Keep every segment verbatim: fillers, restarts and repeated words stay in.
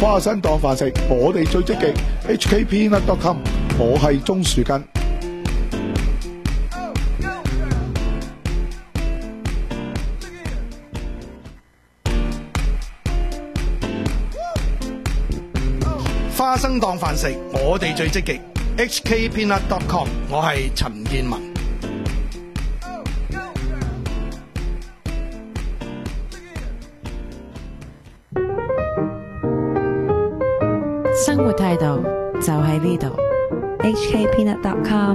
花生當飯食，我哋最積極。H K Peanut dot com， 我係鍾樹根。 花生當飯食，我哋最積極。H K Peanut dot com， 我係陳建文。 生活態度就喺呢度。 H K Peanut dot com。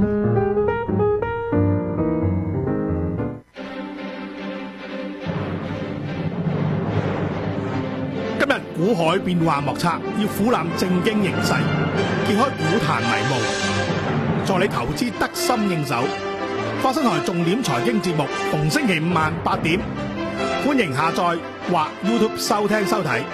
今日股海變幻莫測，要俯瞰正經形勢，揭開股壇迷霧，助你投資得心應手。花生台重點財經節目，逢星期五晚八點，歡迎下載或 YouTube 收聽收睇。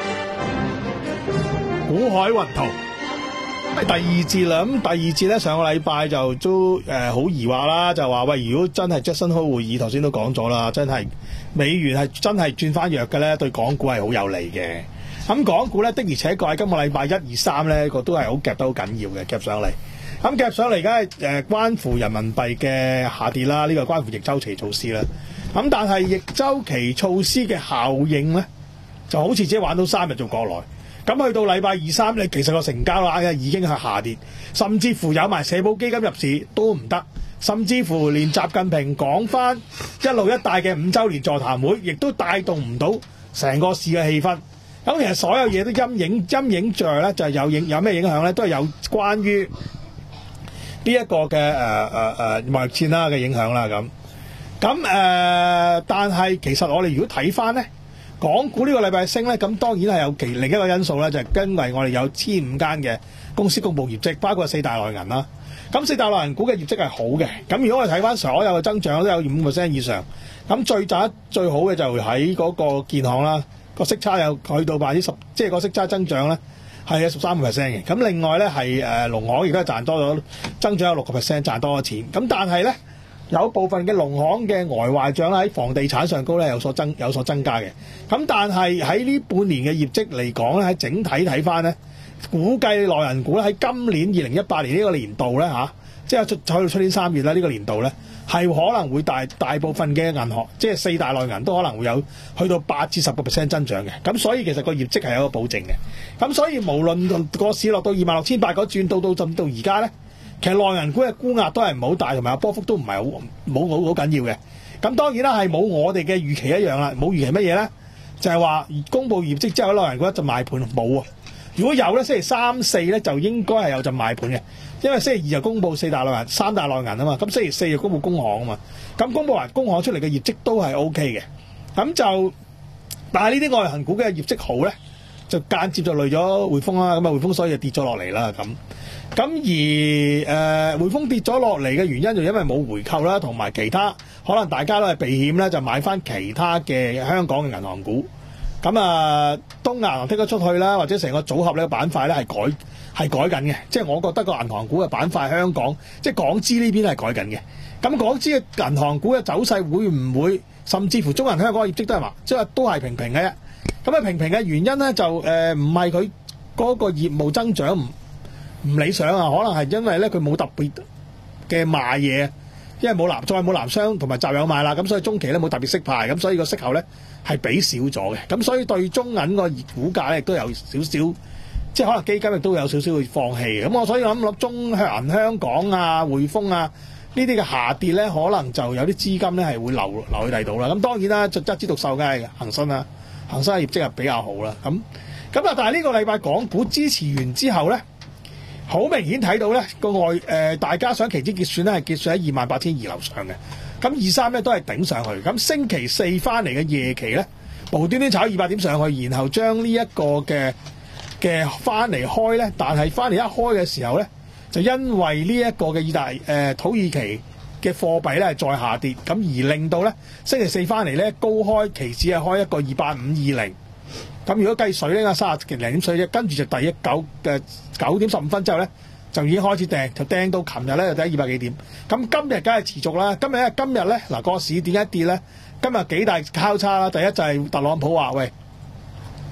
股海雲圖第二節啦，咁第二節咧上個禮拜就都誒好疑惑啦，就話喂，如果真係 Jackson Hole 會議，頭先都講咗啦，真係美元係真係轉翻弱嘅咧，對港股係好有利嘅。咁港股咧的而且確喺今個禮拜一二三咧個都係好夾得好緊要嘅，夾上嚟。咁夾上嚟而家係誒關乎人民幣嘅下跌啦，呢個關乎逆周期措施啦。咁但係逆周期措施嘅效應咧，就好似自己玩到三日做過來。咁去到禮拜二三咧，其實個成交額已經係下跌，甚至乎有埋社保基金入市都唔得，甚至乎連習近平講翻一路一帶嘅五週年座談會，亦都帶動唔到成個市嘅氣氛。咁其實所有嘢都陰影陰影著咧，就係有影有咩影響咧，都係有關於呢一個嘅誒誒誒貿易戰啦嘅影響啦咁。咁誒、呃，但係其實我哋如果睇翻咧，港股呢個禮拜升咧，咁當然係有其另一個因素咧，就係因為我哋有千五間嘅公司公佈業績，包括四大內銀啦。咁四大內銀股嘅業績係好嘅。咁如果我哋睇翻所有嘅增長都有五 percent 以上，咁最賺得最好嘅就喺嗰個建行啦，個息差有去到百分之十，即係個息差增長咧係有十三個 percent 嘅。咁另外咧係誒農行而家賺多咗，增長有六個 percent， 賺多咗錢。咁但係咧，有部分嘅農行嘅呆壞帳咧喺房地產上高咧有所增有所增加嘅，咁但係喺呢半年嘅業績嚟講咧，喺整體睇翻咧，估計內銀股咧喺今年二零一八年呢個年度咧嚇，即係去到出年三月啦，呢個年度咧係可能會大大部分嘅銀行，即係四大內銀都可能會有去到八至十個 percent 增長嘅，咁所以其實個業績係有一個保證嘅，咁所以無論個市落到二萬六千八嗰轉到到到而家咧。其實內銀股嘅沽壓都係唔好大，同埋波幅都唔係好冇好好緊要嘅。咁當然啦，係冇我哋嘅預期一樣啦。冇預期乜嘢咧？就係話公佈業績之後，內銀股一陣賣盤冇啊。如果有咧，星期三四咧就應該係有陣賣盤嘅，因為星期二就公佈四大內銀、三大內銀啊嘛。咁星期四就公佈工行啊嘛。咁公佈完工行出嚟嘅業績都係 O K 嘅。咁就但係呢啲內銀股嘅業績好咧，就間接就累咗匯豐啦。咁啊匯豐所以就跌咗落嚟啦咁。咁而誒、呃、匯豐跌咗落嚟嘅原因就因為冇回購啦，同埋其他可能大家都係避險咧，就買翻其他嘅香港嘅銀行股。咁啊，東亞銀行剔咗出去啦，或者成個組合呢個板塊咧係改係改緊嘅。即係我覺得個銀行股嘅板塊香港，即係港資呢邊係改緊嘅。咁港資嘅銀行股嘅走勢會唔會甚至乎中銀香港嘅業績都係話，即係都係平平嘅啫。咁啊平平嘅原因咧就誒唔係佢嗰個業務增長唔唔理想啊，可能係因為咧佢冇特別嘅賣嘢，因為冇南再冇南商同埋集友賣啦，咁所以中期咧冇特別息派，咁所以個息口咧係比少咗嘅，咁所以對中銀個股價咧亦都有少少，即係可能基金亦都有少少會放棄嘅。咁我所以諗諗中銀香港啊、匯豐啊呢啲嘅下跌咧，可能就有啲資金咧係會流流去第度啦。咁當然啦，就一枝獨秀梗係恒生啦，恒生嘅業績係比較好啦。咁咁啊，但係呢個禮拜港股支持完之後咧，好明顯睇到咧個外誒、呃，大家想期指結算咧係結算喺二萬八千二樓上嘅，咁二三咧都係頂上去。咁星期四翻嚟嘅夜期咧，無端端炒二百點上去，然後將呢一個嘅嘅翻嚟開咧，但係翻嚟一開嘅時候咧，就因為呢一個嘅意大誒、呃、土耳其嘅貨幣咧係再下跌，咁而令到咧星期四翻嚟咧高開期指係開一個二八五二零。咁如果計水咧，三十零點水啫，跟住就第一九嘅九點十五分之後咧，就已經開始掟，就掟到琴日咧就第二百幾點。咁今日梗係持續啦。今日咧，今日咧嗱個市點解跌咧？今日幾大交叉啦。第一就係特朗普話：喂，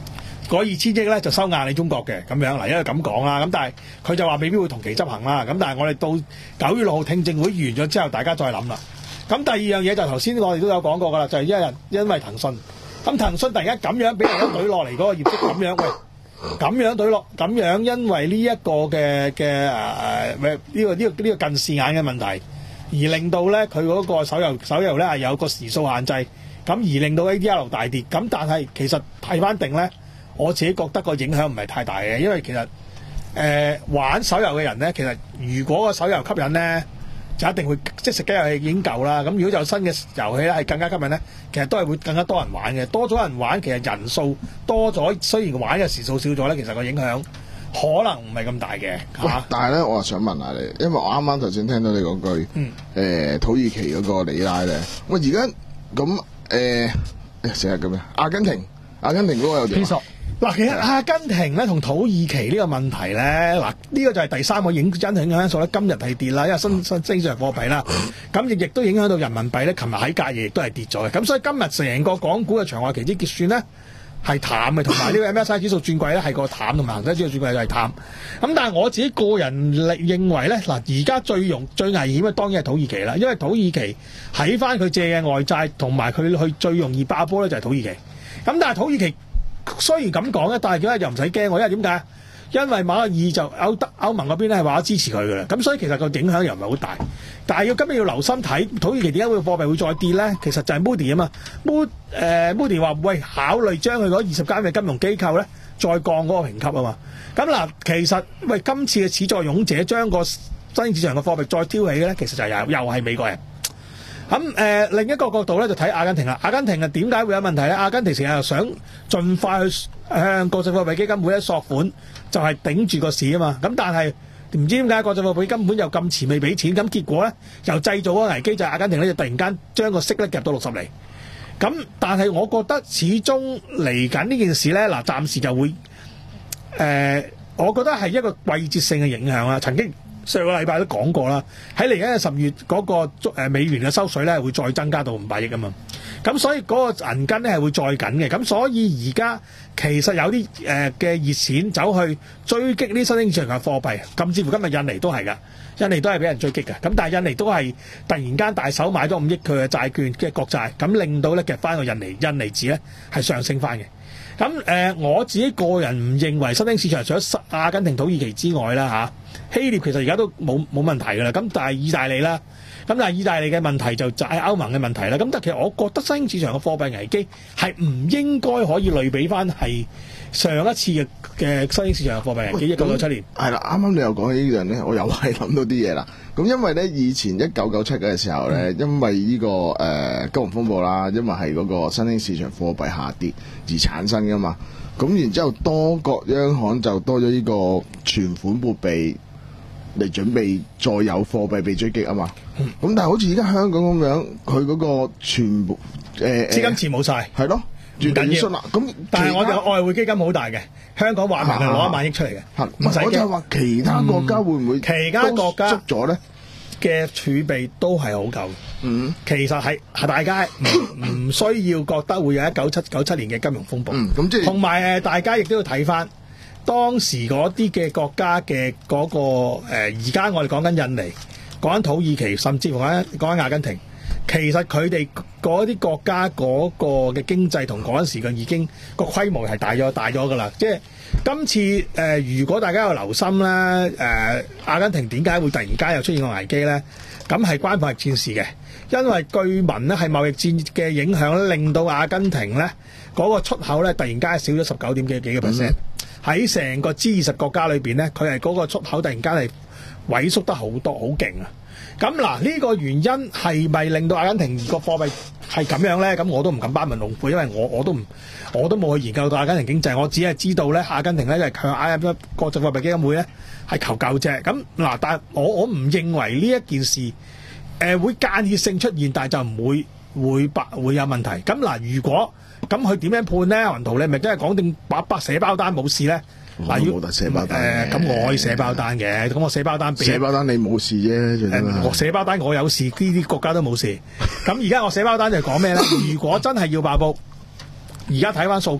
嗰二千億咧就收硬你中國嘅咁樣嗱，因為咁講啦，咁但係佢就話未必會同期執行啦。咁但係我哋到九月六號聽證會完咗之後，大家再諗啦。咁第二樣嘢就頭先我哋都有講過㗎啦，就係因為因為騰訊，咁騰訊突然間咁樣俾人一懟落嚟嗰個業績咁樣，喂咁樣懟落，咁樣因為呢一個嘅嘅誒誒呢個呢個呢個近視眼嘅問題，而令到咧佢嗰個手遊手遊咧係有個時數限制，咁而令到 A D R 大跌。咁但係其實睇翻定咧，我自己覺得個影響唔係太大嘅，因為其實誒、呃、玩手遊嘅人咧，其實如果個手遊吸引咧，就一定會即係食雞遊戲已經夠啦。咁如果有新嘅遊戲咧，係更加吸引咧，其實都係會更加多人玩嘅。多咗人玩，其實人數多咗，雖然玩嘅時數少咗咧，其實個影響可能唔係咁大嘅嚇、啊。 但係咧，我又想問下你，因為我啱啱頭先聽到你嗰句，嗯呃、土耳其嗰個里拉咧，喂而家咁誒成日咁樣，阿根廷阿根廷嗰個有點？ 嗱，其實阿根廷咧同土耳其呢個問題咧，嗱呢個就係第三個影因影素咧。今日係跌啦，因為新新升上貨幣啦，咁亦亦都影響到人民幣咧。琴日喺隔夜亦都係跌咗嘅，咁所以今日成個港股嘅場外期指結算咧係淡嘅，同埋呢個 M S I 指數轉貴咧係個淡，同埋恒生指數轉貴就係淡。咁但係我自己個人認為咧，嗱而家最容最危險嘅當然係土耳其啦，因為土耳其喺翻佢借嘅外債同埋佢去最容易爆波咧就係土耳其。咁但係土耳其雖然咁講咧，但係點解又唔使驚喎？因為點解？因為馬克爾就歐德歐盟嗰邊咧係話支持佢嘅啦，咁所以其實個影響又唔係好大。但係要今日要留心睇土耳其點解會貨幣會再跌咧？其實就係 Moody 啊嘛，Moody 誒 Moody 話喂考慮將佢嗰二十間嘅金融機構咧再降嗰個評級啊嘛。咁嗱，其實喂今次嘅始作俑者將個新興市場嘅貨幣再挑起咧，其實就係又又係美國人。咁誒、呃、另一個角度咧就睇阿根廷啦。阿根廷啊點解會有問題咧？阿根廷成日又想盡快去向國際貨幣基金會咧索款，就係頂住個市啊嘛。咁但係唔知點解國際貨幣基金會又咁遲未俾錢，咁結果咧又製造嗰個危機，就係阿根廷咧就突然間將個息咧夾到六十厘。咁但係我覺得始終嚟緊呢件事咧，嗱暫時就會誒、呃，我覺得係一個季節性嘅影響啦。曾經上個禮拜都講過啦，喺嚟緊嘅十月嗰個美元嘅收水咧會再增加到五百億啊嘛，咁所以嗰個銀根咧係會再緊嘅，咁所以而家其實有啲誒嘅熱錢走去追擊呢新興市場嘅貨幣，甚至乎今日印尼都係㗎，印尼都係俾人追擊㗎，咁但係印尼都係突然間大手買咗五億佢嘅債券嘅國債，咁令到咧夾翻個印尼印尼紙咧係上升翻嘅。咁誒、呃，我自己個人唔認為新興市場除咗阿根廷、土耳其之外啦嚇、啊，希臘其實而家都冇冇問題㗎啦。咁但係意大利啦，咁但係意大利嘅問題就就係歐盟嘅問題啦。咁但係其實我覺得新興市場嘅貨幣危機係唔應該可以類比翻係上一次嘅嘅新興市場嘅貨幣危機一九九七年。 係啦，啱啱你又講起呢樣咧，我又係諗到啲嘢啦。咁因為咧以前一九九七嘅時候咧、嗯，因為呢、這個誒、呃、金融風暴啦，因為係嗰個新興市場貨幣下跌而產生噶嘛。咁然之後多國央行就多咗呢個存款撥備嚟準備再有貨幣被追擊啊嘛。咁、嗯、但係好似而家香港咁樣，佢嗰個全部誒、呃、 資金池冇晒， 係咯，越緊要啦。咁但係我哋外匯基金好大嘅，香港話明係攞一萬億出嚟嘅，唔使驚。 我就係話其他國家會唔會、嗯、 其他國家捉咗咧？ 嘅儲備都係好夠，嗯，其實係係大家唔唔需要覺得會有一九七九七年嘅金融風暴， 嗯，咁即係同埋誒大家亦都要睇翻當時嗰啲嘅國家嘅嗰、嗰個誒，而家我哋講緊印尼、講緊土耳其，甚至乎講緊阿根廷，其實佢哋嗰啲國家嗰個嘅經濟同嗰陣時嘅已經個規模係大咗大咗㗎啦，即係。今次誒、呃，如果大家有留心咧，誒、呃、阿根廷點解會突然間又出現個危機咧？咁係關貿易戰事嘅，因為據聞咧係貿易戰嘅影響咧，令到阿根廷咧嗰、那個出口咧突然間少咗十九點幾幾個 percent，喺成個 G 二十國家裏邊咧，佢係嗰個出口突然間係萎縮得好多，好勁啊！咁嗱，呢個原因係咪令到阿根廷個貨幣係咁樣咧？咁我都唔敢班門弄斧，因為我我都唔我都冇去研究到阿根廷經濟，我只係知道咧，阿根廷咧就係向 I M F 國際貨幣基金會咧係求救啫。咁嗱，但係我我唔認為呢一件事誒、呃、會間歇性出現，但係就唔會會白會有問題。咁嗱，如果咁佢點樣判咧？雲圖你咪真係講定白白寫包單冇事咧？嗱，要冇得寫包單誒，咁、呃、我可以寫包單嘅，咁我寫包單俾寫包單你冇事啫、呃， 我寫包單我有事，呢啲國家都冇事。咁而家我寫包單就係講咩咧？如果真係要爆煲，而家睇翻數據咧，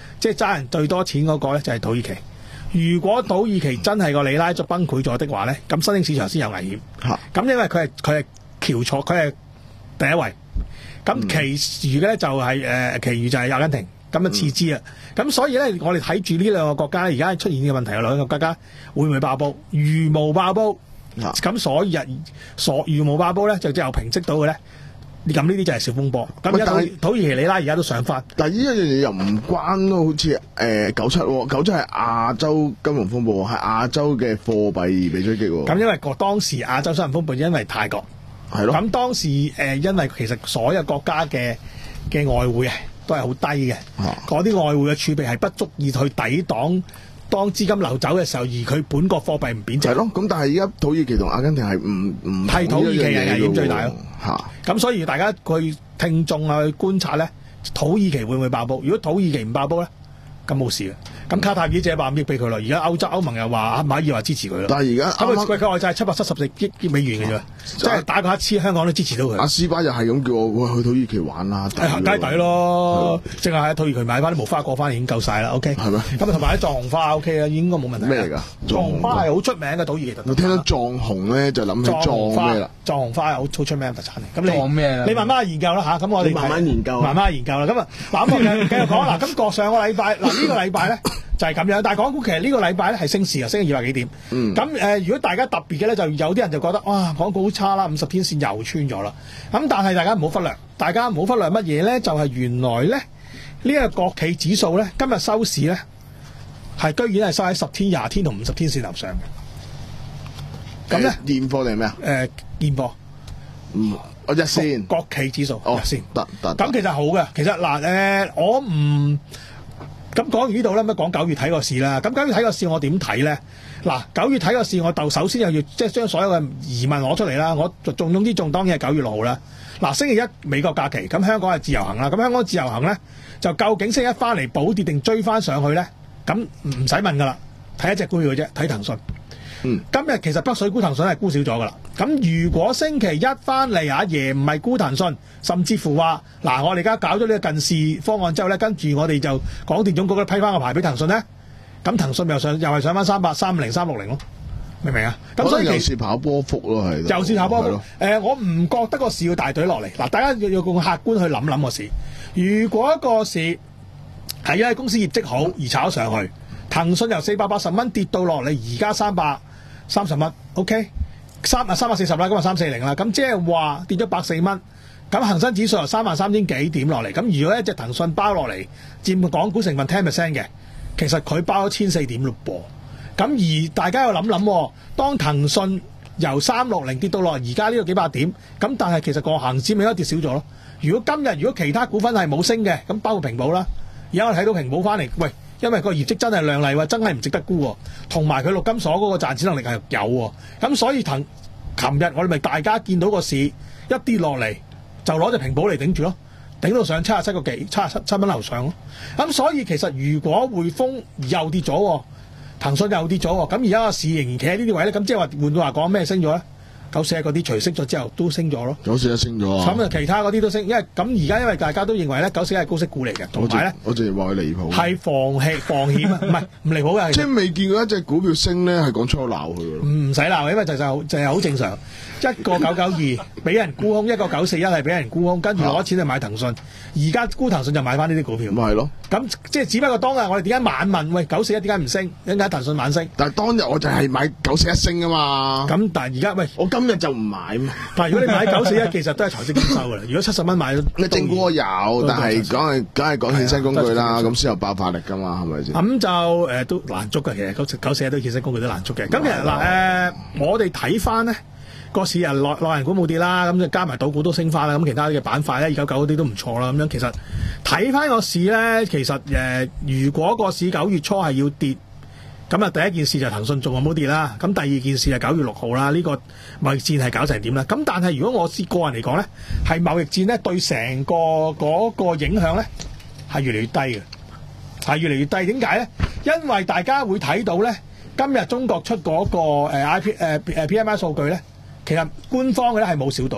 即係揸人最多錢嗰個咧就係土耳其。如果土耳其真係個里拉就崩潰咗的話咧，咁新興市場先有危險。 嚇咁因為佢係佢係翹楚，佢係第一位。咁其餘嘅咧就係、誒，其餘就係阿根廷。咁啊次之啊，咁所以咧，我哋睇住呢兩個國家咧，而家出現嘅問題，有兩個國家會唔會爆煲？如無爆煲，咁所以所如無爆煲咧，就之後平息到嘅咧。咁呢啲就係小風波。咁而家土土耳其里拉而家都上翻。 但係呢一樣嘢又唔關咯，好似誒九七喎，九七係亞洲金融風暴，係亞洲嘅貨幣被追擊喎。 咁因為個當時亞洲金融風暴因為泰國係咯。 咁當時誒、呃、因為其實所有國家嘅嘅外匯啊都係好低嘅，嗰啲、啊、外匯嘅儲備係不足以去抵擋當資金流走嘅時候，而佢本國貨幣唔貶值。係咯，咁但係而家土耳其同阿根廷係唔唔係土耳其係危險最大咯。 嚇！ 咁所以大家去聽眾啊去觀察咧，土耳其會唔會爆煲？如果土耳其唔爆煲咧，咁冇事嘅。咁卡塔爾借百五億俾佢咯，而家歐洲歐盟又話馬爾話支持佢咯。 但係而家咁佢佢外債七百七十四億美元嘅啫，即係打個乞嗤，香港都支持到佢。 阿斯巴又係咁叫我喂去土耳其玩啦， 行街底咯，淨係喺土耳其買翻啲無花果翻嚟已經夠晒啦。OK， 係咩？ 咁同埋啲藏紅花 OK 啦，應該冇問題。 咩嚟㗎？ 藏紅花係好出名嘅土耳其特產。 我聽到藏紅咧就諗起藏咩啦？ 藏紅花係好好出名嘅特產嚟。咁藏咩？ 你慢慢研究啦嚇。咁我哋慢慢研究， 慢慢研究啦。咁啊，嗱咁我繼續講嗱。咁個上個禮拜嗱呢個禮拜咧。就係咁樣，但係港股其實呢個禮拜咧係升市啊，升咗二百幾點。咁誒、嗯呃，如果大家特別嘅咧，就有啲人就覺得哇，港股好差啦，五十天線又穿咗啦。咁但係大家唔好忽略，大家唔好忽略乜嘢咧？就係、是、原來咧呢一、這個國企指數咧，今日收市咧係居然係收喺十天、廿天同五十天線頭上嘅。咁咧現貨定係咩啊？ 誒現貨， 嗯，我日線國企指數， 哦， 日線得得。 咁其實好嘅，其實嗱誒、呃，我唔。咁講完呢度咧，咁講九月睇個市啦。咁九月睇個市我點睇咧？嗱，九月睇個市，我就首先又要即係將所有嘅疑問攞出嚟啦。我重中之重當然係九月六號啦。嗱，星期一美國假期，咁香港係自由行啦。咁香港自由行咧，就究竟星期一翻嚟補跌定追翻上去咧？咁唔使問噶啦，睇一隻股票嘅啫，睇騰訊。嗯，今日其實北水沽騰訊係沽少咗噶啦。咁如果星期一翻嚟阿爺唔係沽騰訊，甚至乎話嗱，我哋而家搞咗呢個近視方案之後咧，跟住我哋就廣電總局咧批翻個牌俾騰訊咧，咁騰訊又上又係上翻三百三五零三六零咯，明唔明啊？咁所以又是跑波幅咯，係又是跑波幅。誒、呃，我唔覺得個市要大隊落嚟。嗱，大家要要用客觀去諗諗個市。如果一個市係因為公司業績好而炒上去，騰訊由四百八十蚊跌到落嚟，而家三百三十蚊 ，OK， 三啊三百四十啦，今日三四零啦，咁即係話跌咗百四蚊。咁恒生指數由三萬三千幾點落嚟，咁如果一隻騰訊包落嚟佔港股成分 ten percent 嘅，其實佢包咗千四點咯噃。咁而大家要諗諗，當騰訊由三六零跌到落而家呢個幾百點，咁但係其實個恒指咪都跌少咗咯。如果今日如果其他股份係冇升嘅，咁包括平保啦，而家我睇到平保翻嚟，喂，因為個業績真係亮麗喎，真係唔值得沽喎，同埋佢陸金所嗰個賺錢能力係有喎，咁所以騰琴日我哋咪大家見到個市一跌落嚟。就攞隻平保嚟頂住咯，頂到上七十七個幾，七十七七蚊樓上咯。咁所以其實如果匯豐又跌咗，騰訊又跌咗，咁而家個市仍然企喺呢啲位咧，咁即係話換句話講咩升咗咧？九四一嗰啲除息咗之後都升咗咯， 九四一升咗啊！ 咁啊其他嗰啲都升，因為咁而家因為大家都認為咧九四一係高息股嚟嘅，同埋咧我淨係話佢離譜， 係防氣防險啊，唔係唔離譜嘅， 即係未見過一隻股票升咧係講粗口鬧佢嘅咯， 唔使鬧，因為就就就係好正常。一個九九二俾人沽空，一個九四一係俾人沽空，跟住攞錢去買騰訊。而家沽騰訊就買翻呢啲股票。 咪係咯。咁即係只不過當日我哋點解晚問喂九四一點解唔升？點解騰訊晚升？ 但係當日我就係買九四一升啊嘛。 咁但係而家喂， 我今日就唔買嘛。 但係如果你買九四一，其實都係財息兼收㗎啦。如果七十蚊買， 你正股我有，但係講係梗係講衍生工具啦，咁先有爆發力㗎嘛，係咪先？ 咁就誒、呃、都難捉嘅，其實九九四一都衍生工具都難捉嘅。咁其實嗱誒，我哋睇翻咧。個市啊，內內銀股冇跌啦，咁就加埋賭股都升翻啦，咁其他嘅板塊咧，二九九嗰啲都唔錯啦，咁樣其實睇翻個市咧，其實誒、呃，如果個市九月初係要跌，咁啊第一件事就騰訊仲有冇跌啦，咁第二件事係九月六號啦，呢、這個貿易戰係搞成點啦？咁但係如果我個人嚟講咧，係貿易戰咧對成個嗰個影響咧係越嚟越低嘅，係越嚟越低。點解咧？因為大家會睇到咧，今日中國出嗰個誒 I P 誒誒 P M I 數據咧。其實官方嘅咧係冇少到嘅，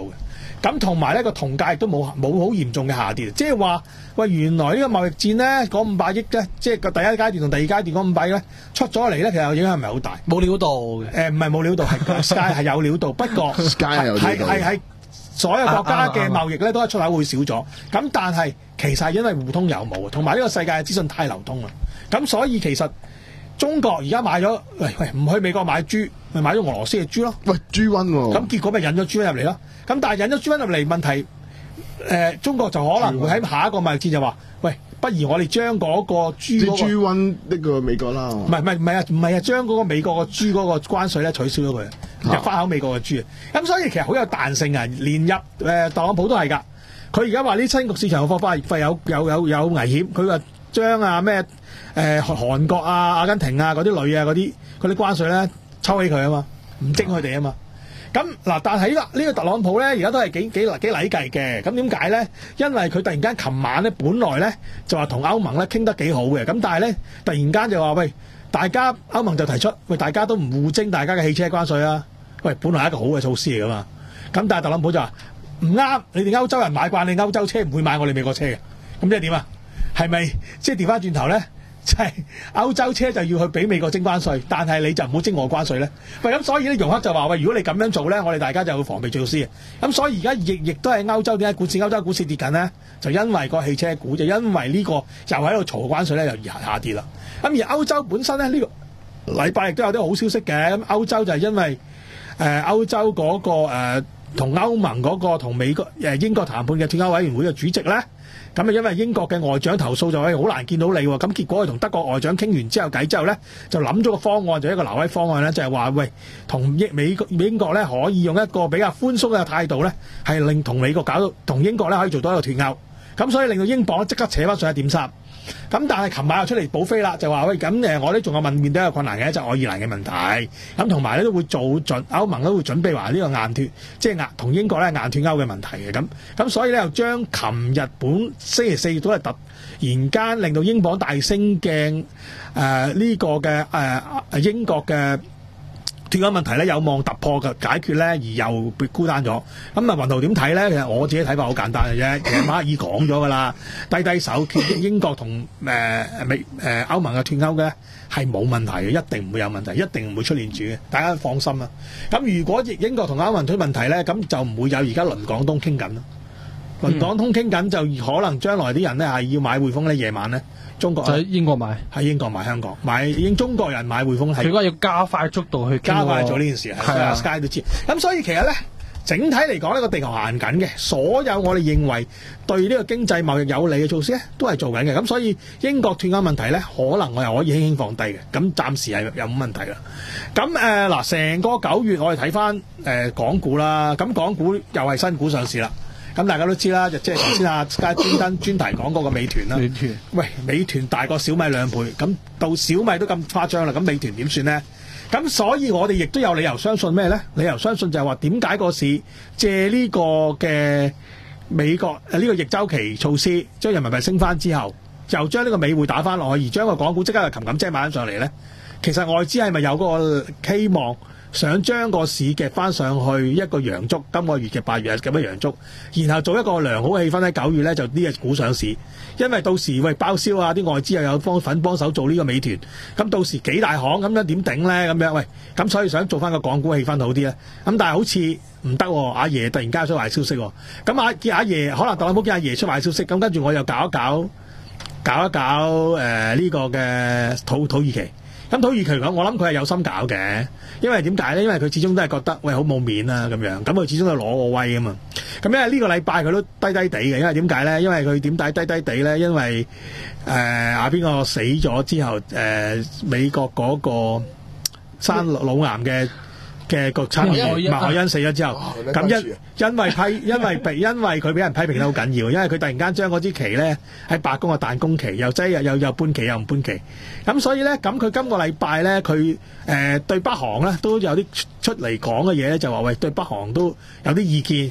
咁同埋呢個銅價亦都冇冇好嚴重嘅下跌，即係話喂原來呢個貿易戰咧嗰五百億咧，即係個第一階段同第二階段嗰五百億咧出咗嚟咧，其實影響唔係好大， 冇料到嘅。 誒唔係冇料到，係 Sky 係有料到，不過 Sky 係有料到係係所有國家嘅貿易咧都係出口會少咗，咁但係其實係因為互通有無，同埋呢個世界嘅資訊太流通啦，咁所以其實中國而家買咗，喂喂唔去美國買豬，咪買咗俄羅斯嘅豬咯。 喂，豬瘟喎。 咁結果咪引咗豬瘟入嚟咯。咁但係引咗豬瘟入嚟，問題誒、呃、中國就可能會喺下一個貿易戰就話，喂，不如我哋將嗰個豬嗰、嗰個豬瘟呢個美國啦。唔係唔係唔係啊，唔係啊，將嗰個美國個豬嗰個關稅咧取消咗佢，入翻口美國嘅豬啊。咁所以其實好有彈性啊，連入誒、呃、特朗普都係㗎。佢而家話呢新興市場嘅貨幣費有有有有危險，佢話將啊咩誒韓國啊、阿根廷啊嗰啲鋁啊嗰啲嗰啲關稅咧抽起佢啊嘛，唔徵佢哋啊嘛。咁嗱，但係呢個呢個特朗普咧，而家都係幾幾幾禮計嘅。咁點解咧？因為佢突然間琴晚咧，本來咧就話同歐盟咧傾得幾好嘅，咁但係咧突然間就話喂，大家歐盟就提出喂，大家都唔互徵大家嘅汽車關稅啊。喂，本來係一個好嘅措施嚟噶嘛。咁但係特朗普就話唔啱，你哋歐洲人買慣你歐洲車，唔會買我哋美國車嘅。咁即係點啊？係咪即係調翻轉頭咧？即係歐洲車就要去俾美國徵關稅，但係你就唔好徵我關稅咧。喂，咁所以咧，容克就話喂，如果你咁樣做咧，我哋大家就要防備措施。咁所以而家亦亦都係歐洲點解股市歐洲股市跌緊咧？就因為個汽車股，就因為呢個又喺度嘈關稅咧，又下跌啦。咁而歐洲本身咧呢、呢個禮拜亦都有啲好消息嘅。咁歐洲就係因為誒、呃、歐洲嗰、嗰個誒同、呃、歐盟嗰個同美國誒、呃、英國談判嘅脫歐委員會嘅主席咧。咁啊，因為英國嘅外長投訴就係好難見到你喎，咁結果佢同德國外長傾完之後偈之後咧，就諗咗個方案，就一個挪威方案咧，就係話喂，同英美國英國咧可以用一個比較寬鬆嘅態度咧，係令同美國搞到同英國咧可以做到一個脫歐，咁所以令到英鎊即刻扯翻上一點三。咁但係琴晚又出嚟補飛啦，就話喂，咁誒我哋仲有問面對一個困難嘅就係愛爾蘭嘅問題，咁同埋咧都會做盡歐盟都會準備話呢個硬脫，即係硬同英國咧硬脫歐嘅問題嘅咁，咁所以咧又將琴日本星期四都係突然間令到英鎊大升嘅誒呢個嘅誒、呃、英國嘅脫歐問題咧有望突破嘅解決咧，而又被孤單咗。咁啊，雲圖點睇咧？其實我自己睇法好簡單嘅啫。其實馬克爾講咗噶啦，低低手決英國同誒美誒歐盟嘅脫歐嘅係冇問題嘅，一定唔會有問題，一定唔會出現住嘅，大家放心啦。咁如果英國同歐盟出問題咧，咁就唔會有而家倫港通傾緊咯。倫港通傾緊就可能將來啲人咧係要買匯豐咧，夜晚咧。中國就喺英國買， 喺英國買香港買，英中國人買匯豐係。 佢應該要加快速度去加快做呢件事，係啊 ，Sky 都知。咁所以其實咧，整體嚟講呢個地球行緊嘅，所有我哋認為對呢個經濟貿易有利嘅措施咧，都係做緊嘅。咁所以英國脫歐問題咧，可能我又可以輕輕放低嘅。咁暫時係有冇問題啦。咁誒嗱，成個九月我哋睇翻誒港股啦，咁港股又係新股上市啦。咁大家都知啦，就即係頭先阿 Sky 專登專題講嗰個美團啦。美團，喂，美團大過小米兩倍，咁到小米都咁誇張啦，咁美團點算呢？咁所以我哋亦都有理由相信咩呢？理由相信就係話點解個市借呢個嘅美國誒呢個逆周期措施，將人民幣升翻之後，又將呢個美匯打翻落去，而將個港股即刻就擒擒即買翻上嚟呢？其實外資係咪有個希望？想將個市夾翻上去一個陽燭，今個月嘅八月咁嘅陽燭，然後做一個良好氣氛喺九月咧就呢隻股上市，因為到時喂包銷啊，啲外資又有幫粉幫手做呢個美團，咁到時幾大行咁樣點頂咧咁樣喂，咁所以想做翻個港股氣氛好啲咧，咁但係好似唔得喎，阿爺突然間出壞消息喎，咁阿見阿爺可能特朗普見阿爺出壞消息，咁跟住我又搞一搞搞一搞誒呢、呃這個嘅土土耳其。咁土耳其嚟講，我諗佢係有心搞嘅，因為點解咧？因為佢始終都係覺得喂好冇面啊咁樣，咁佢始終都攞個威啊嘛。咁因為呢個禮拜佢都低低地嘅，因為點解咧？因為佢點解低低地咧？因為誒阿邊個死咗之後，誒、呃、美國嗰個生腦癌嘅嘅國產麥凱恩死咗之後，咁、哦、因因為批因為被因為佢俾人批評得好緊要，因為佢突然間將嗰支旗咧喺白宮嘅彈弓旗又擠又又又搬旗又唔搬旗，咁所以咧咁佢今個禮拜咧佢誒對北韓咧都有啲出嚟講嘅嘢咧，就話喂對北韓都有啲意見，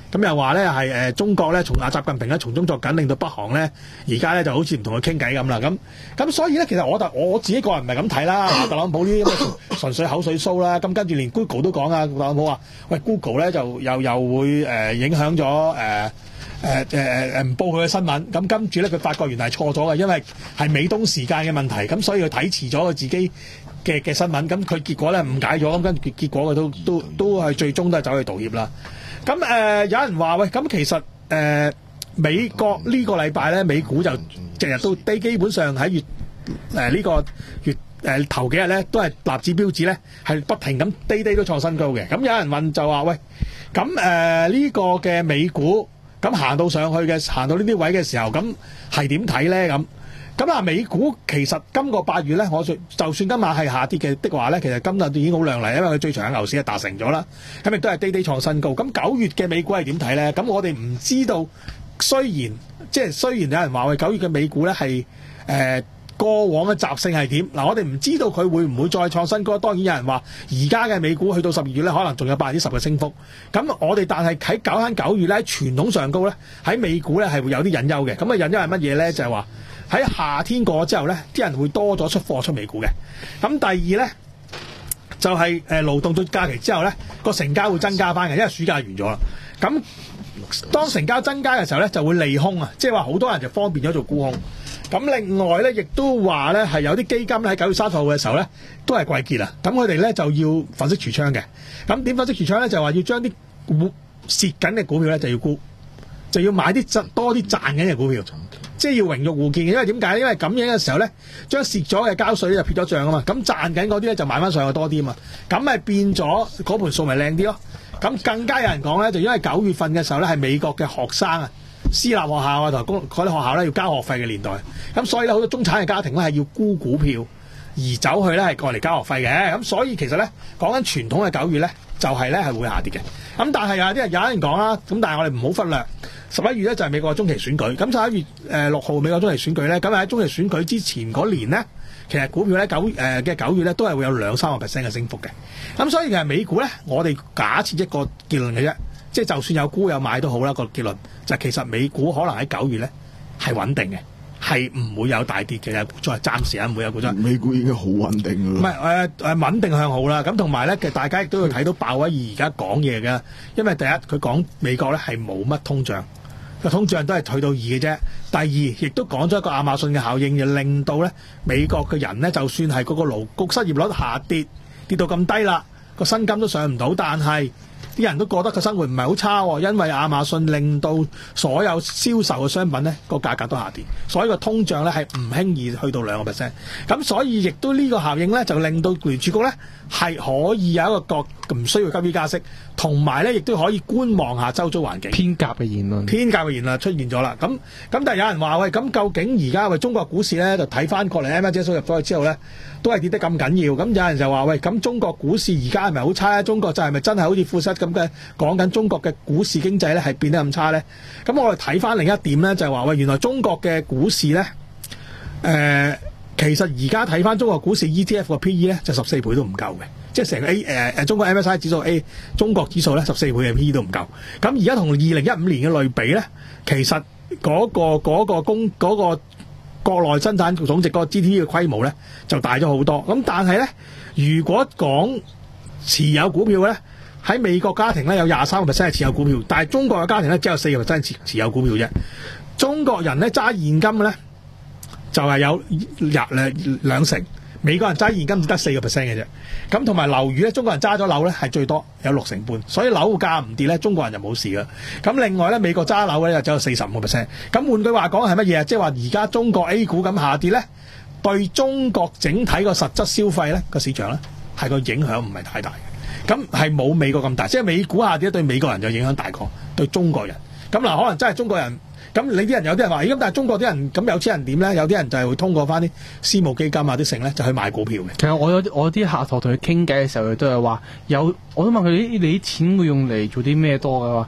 咁又話咧係誒中國咧從阿習近平咧從中作緊，令到北韓咧而家咧就好似唔同佢傾偈咁啦。咁咁所以咧，其實我就我自己個人唔係咁睇啦。特朗普呢啲咁嘅純粹口水 show 啦。咁跟住連 Google 都講啊，特朗普話：喂 Google 咧就又又會誒、呃、影響咗誒。呃誒誒誒誒唔報佢嘅新聞，咁跟住咧佢發覺原來係錯咗嘅，因為係美東時間嘅問題，咁所以佢睇遲咗佢自己嘅嘅新聞，咁佢結果咧誤解咗，咁跟住結果佢都都都係最終都係走去道歉啦。咁誒、呃、有人話喂，咁其實誒、呃、美國呢個禮拜咧美股就日日都低，基本上喺月誒呢、呃這個月誒、呃、頭幾日咧都係納指標指咧係不停咁低低都創新高嘅。咁有人問就話喂，咁誒呢個嘅美股？咁行到上去嘅，行到呢啲位嘅時候，咁係點睇咧？咁咁啊，美股其實今個八月咧，我就就算今晚係下跌嘅的話咧，其實今日已經好亮麗，因為佢最長嘅牛市係達成咗啦。咁亦都係低低創新高。咁九月嘅美股係點睇咧？咁我哋唔知道。雖然即係雖然有人話喂九月嘅美股咧係誒過往嘅習性係點？嗱，我哋唔知道佢會唔會再創新高。當然有人話而家嘅美股去到十二月咧，可能仲有百分之十嘅升幅。咁我哋但係喺九喺九月咧，傳統上高咧喺美股咧係會有啲隱憂嘅。咁啊隱憂係乜嘢咧？就係話喺夏天過咗之後咧，啲人會多咗出貨出美股嘅。咁第二咧就係誒勞動節假期之後咧，個成交會增加翻嘅，因為暑假完咗啦。咁當成交增加嘅時候咧，就會利空啊，即係話好多人就方便咗做沽空。咁另外咧，亦都話咧係有啲基金咧喺九月三十號嘅時候咧，都係季結啦。咁佢哋咧就要粉飾櫥窗嘅。咁點粉飾櫥窗咧？就話要將啲股蝕緊嘅股票咧就要沽，就要買啲多啲賺緊嘅股票，即係要榮辱互見嘅。因為點解？因為咁樣嘅時候咧，將蝕咗嘅交稅咧就撇咗帳啊嘛。咁賺緊嗰啲咧就買翻上去多啲啊嘛。咁咪變咗嗰盤數咪靚啲咯。咁更加有人講咧，就因為九月份嘅時候咧係美國嘅學生啊。私立學校啊，同公嗰啲學校咧要交學費嘅年代，咁所以咧好多中產嘅家庭咧係要沽股票而走去咧係過嚟交學費嘅，咁所以其實咧講緊傳統嘅九月咧就係咧係會下跌嘅，咁但係有啲人有人講啦，咁但係我哋唔好忽略十一月咧就係美國中期選舉，咁十一月誒六號美國中期選舉咧，咁喺中期選舉之前嗰年咧，其實股票咧九誒嘅九月咧都係會有兩三個 percent 嘅升幅嘅，咁所以其實美股咧我哋假設一個結論嘅啫。即係就算有沽有買都好啦，個結論就係其實美股可能喺九月咧係穩定嘅，係唔會有大跌嘅，再暫時啊唔會有股災。 美股已經好穩定㗎啦。 唔係誒誒穩定向好啦，咁同埋咧其實大家亦都要睇到鮑威爾而家講嘢嘅，因為第一佢講美國咧係冇乜通脹，個通脹都係去到二嘅啫。第二亦都講咗一個亞馬遜嘅效應，就令到咧美國嘅人咧就算係嗰個勞工失業率下跌跌到咁低啦，個薪金都上唔到，但係啲人都覺得個生活唔係好差喎，因為亞馬遜令到所有銷售嘅商品咧個價格都下跌，所以個通脹咧係唔輕易去到兩個 percent。咁所以亦都呢個效應咧就令到聯儲局咧係可以有一個個唔需要急於加息，同埋咧亦都可以觀望下周遭環境。 偏鴿嘅言論， 偏鴿嘅言論出現咗啦。咁咁但係有人話喂，咁究竟而家喂中國股市咧就睇翻過嚟 M 一指數入咗去之後咧，都係跌得咁緊要。咁有人就話喂，咁中國股市而家係咪好差咧？中國就係咪真係好似富士咁嘅講緊中國嘅股市經濟咧係變得咁差咧？咁我哋睇翻另一點咧，就係話喂，原來中國嘅股市咧，誒、呃、其實而家睇翻中國股市 E T F 個 P E 咧就十四倍都唔夠嘅，即係成個 A 誒、呃、中國 M S I 指數 A 中國指數咧十四倍嘅 P E 都唔夠。咁而家同二零一五年嘅類比咧，其實嗰、嗰個嗰、嗰個公嗰、嗰個國內生產總值嗰個 G D P 嘅規模咧就大咗好多。咁但係咧，如果講持有股票咧，喺美國家庭咧有廿三個 percent 係持有股票，但係中國嘅家庭咧只有四個 percent 持持有股票啫。中國人咧揸現金嘅咧就係、是、有廿兩兩成，美國人揸現金只得四個 percent 嘅啫。咁同埋樓宇咧，中國人揸咗樓咧係最多有六成半，所以樓價唔跌咧，中國人就冇事噶。咁另外咧，美國揸樓咧就只有四十五個 percent。咁換句話講係乜嘢啊？即係話而家中國 A 股咁下跌咧，對中國整體個實質消費咧個市場咧係個影響唔係太大嘅。咁係冇美國咁大，即係美股下跌對美國人就影響大過對中國人。咁嗱，可能真係中國人。咁你啲人有啲人話，咁但係中國啲人咁有錢人點咧？有啲人就係會通過翻啲私募基金啊啲剩咧，就去買股票嘅。 其實我有我啲客同同佢傾偈嘅時候，佢都係話有，我都問佢：你啲錢會用嚟做啲咩多嘅？話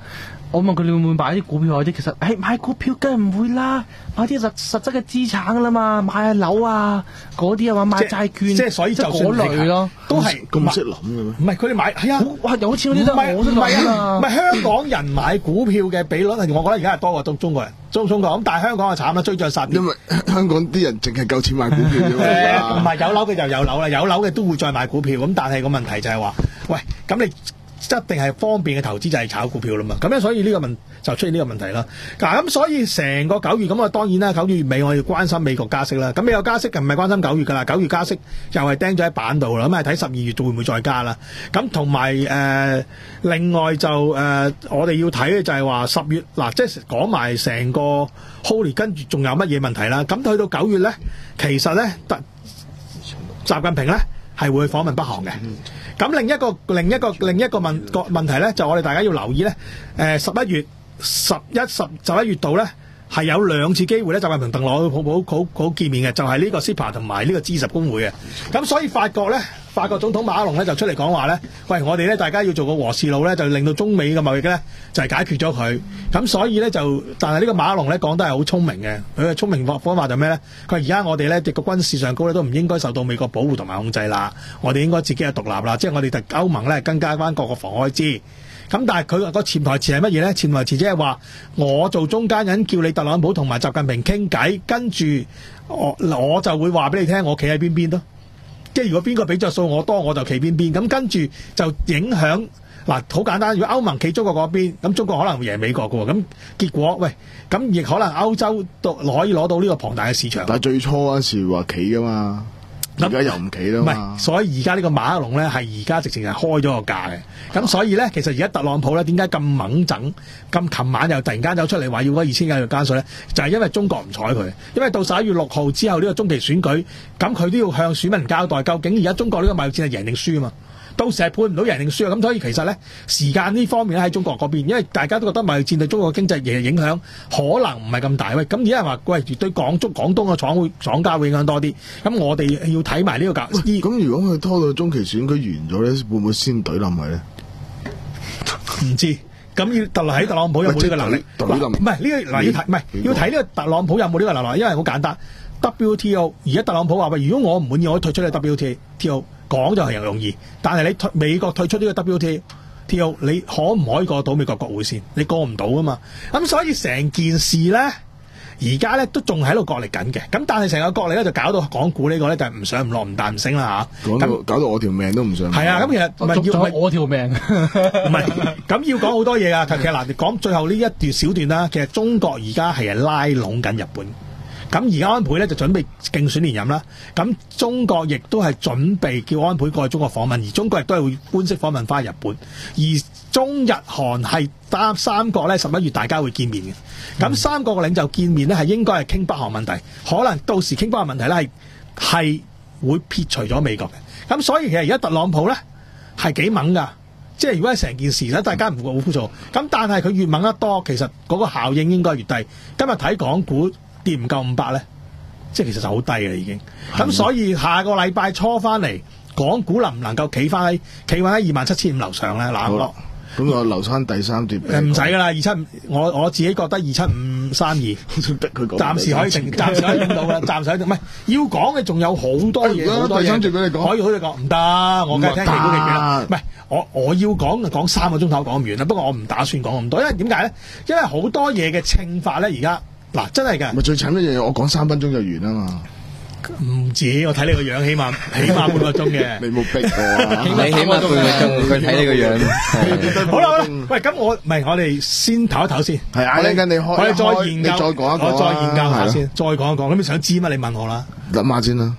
我問佢你會唔會買啲股票嗰啲，其實誒、欸、買股票梗係唔會啦，買啲實實質嘅資產噶啦嘛，買下樓啊嗰啲啊嘛，買債券， 即係所以就算嗰類咯， 都係咁識諗嘅咩？ 唔係佢哋買係啊， 哇有錢嗰啲都唔係我識唔係啊， 諗啊唔係香港人買股票嘅比率，我覺得而家係多過中中國人，中中國咁，但係香港係慘啦，追漲殺跌。 因為香港啲人淨係夠錢買股票啫誒唔嘛。 係有樓嘅就有樓啦，有樓嘅都會再買股票，咁但係個問題就係話，喂，咁你一定係方便嘅投資就係炒股票啦嘛，咁樣所以呢個問就出現呢個問題啦。嗱咁所以成個九月咁啊，當然啦，九月尾我哋關心美國加息啦。咁美國加息就唔係關心九月噶啦，九月加息又係釘咗喺板度啦。咁啊睇十二月會唔會再加啦？咁同埋誒另外就誒、呃、我哋要睇嘅就係話十月嗱，即係講埋成個 Holy 跟住仲有乜嘢問題啦？咁去到九月咧，其實咧特習近平咧係會訪問北韓嘅。咁另一個另一個另一個問個問題咧，就我哋大家要留意咧。誒十一月十一十十一月度咧，係有兩次機會咧，習近平鄧朗普好好好見面嘅，就係、是、呢個 C E P A 同埋呢個 G 十工會嘅。咁所以法國咧，法國總統馬克龍咧就出嚟講話咧，喂，我哋咧大家要做個和事佬咧，就令到中美嘅貿易咧就係、是、解決咗佢。咁所以咧就，但係呢個馬克龍咧講得係好聰明嘅，佢嘅聰明方方法就咩咧？佢話而家我哋咧個軍事上高咧都唔應該受到美國保護同埋控制啦，我哋應該自己係獨立啦，即係我哋特歐盟咧增加翻各個防開支。咁但係佢個潛台詞係乜嘢咧？潛台詞即係話我做中間人，叫你特朗普同埋習近平傾偈，跟住我我就會話俾你聽，我企喺邊邊咯。即係如果邊個俾着數我多，我就企邊邊。咁跟住就影響嗱，好簡單。如果歐盟企中國嗰邊，咁中國可能會贏美國㗎喎。咁結果喂，咁亦可能歐洲都可以攞到呢個龐大嘅市場。 但係最初嗰陣時話企噶嘛，而家又唔企啦唔嘛。 係，所以而家呢個馬克龍咧係而家直情係開咗個價嘅。咁所以咧，其實而家特朗普咧點解咁猛整？咁琴晚又突然間走出嚟話要嗰二千億嘅加稅咧，就係、是、因為中國唔睬佢。因為到十一月六號之後呢個中期選舉，咁佢都要向選民交代，究竟而家中國呢個貿易戰係贏定輸啊嘛？到時係判唔到贏定輸啊！咁所以其實咧，時間呢方面咧喺中國嗰邊，因為大家都覺得貿易戰對中國經濟嘅影響可能唔係咁大。喂，咁而家話喂，對廣中廣東嘅廠會廠家會影響多啲。咁我哋要睇埋呢個價。 咁如果佢拖到中期選舉完咗咧，會唔會先懟冧佢咧？ 唔知。咁要特喺特朗普有冇呢個能力？唔係呢個嗱，要睇唔係要睇呢個特朗普有冇呢個能力，因為好簡單。W T O 而家特朗普話喂，如果我唔滿意，我退出呢個 W T O。講就係又容易，但係你退美國退出呢個 W T O， 你可唔可以過到美國國會先？你過唔到啊嘛。咁所以成件事咧，而家咧都仲喺度角力緊嘅。咁但係成個角力咧就搞到港股呢個咧就係唔上唔落唔彈唔升啦嚇。 講到搞到我條命都唔上。 係啊，咁其實唔係要我條命， 唔係咁要講好多嘢啊。其實嗱，講最後呢一段小段啦，其實中國而家係拉攏緊日本。咁而家安倍咧就準備競選連任啦，咁中國亦都係準備叫安倍過去中國訪問，而中國亦都係會官式訪問翻日本，而中日韓係三三國咧十一月大家會見面嘅，咁、嗯、三國嘅領袖見面咧係應該係傾北韓問題，可能到時傾北韓問題咧係係會撇除咗美國嘅，咁所以其實而家特朗普咧係幾猛噶，即係如果係成件事咧大家唔會好枯燥，咁但係佢越猛得多，其實嗰個效應應該越低。今日睇港股跌唔夠五百咧，即係其實就好低嘅已經。咁所以下個禮拜初翻嚟，港股能唔能夠企翻喺企穩喺二萬七千五樓上咧？嗱，咁咁我留翻第三段。 誒唔使噶啦，二七五，我我自己覺得二七五三二， 逼佢講。 暫時可以停，暫時可以影到啦，暫時可以唔係要講嘅，仲有好多嘢，好多嘢。 第三段俾你講， 可以好似講唔得，我梗係聽你估嘅啦。唔係我我要講就講三個鐘頭講唔完啦，不過我唔打算講咁多，因為點解咧？因為好多嘢嘅稱法咧，而家。嗱，真係㗎！ 咪最慘一樣嘢，我講三分鐘就完啊嘛！ 唔止，我睇你個樣，起碼起碼半個鐘嘅。 你冇逼我啊！ 你起碼半個鐘，佢睇你個樣。 好啦，喂，咁我唔係我哋先唞一唞先。 係啊，一陣間你開， 我哋再研究， 再講一講， 我再研究下先，再講一講。咁你想知乜？你問我啦。 諗下先啦。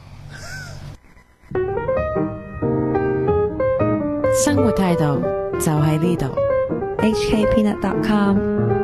生活態度就喺呢度。 H K Peanut dot com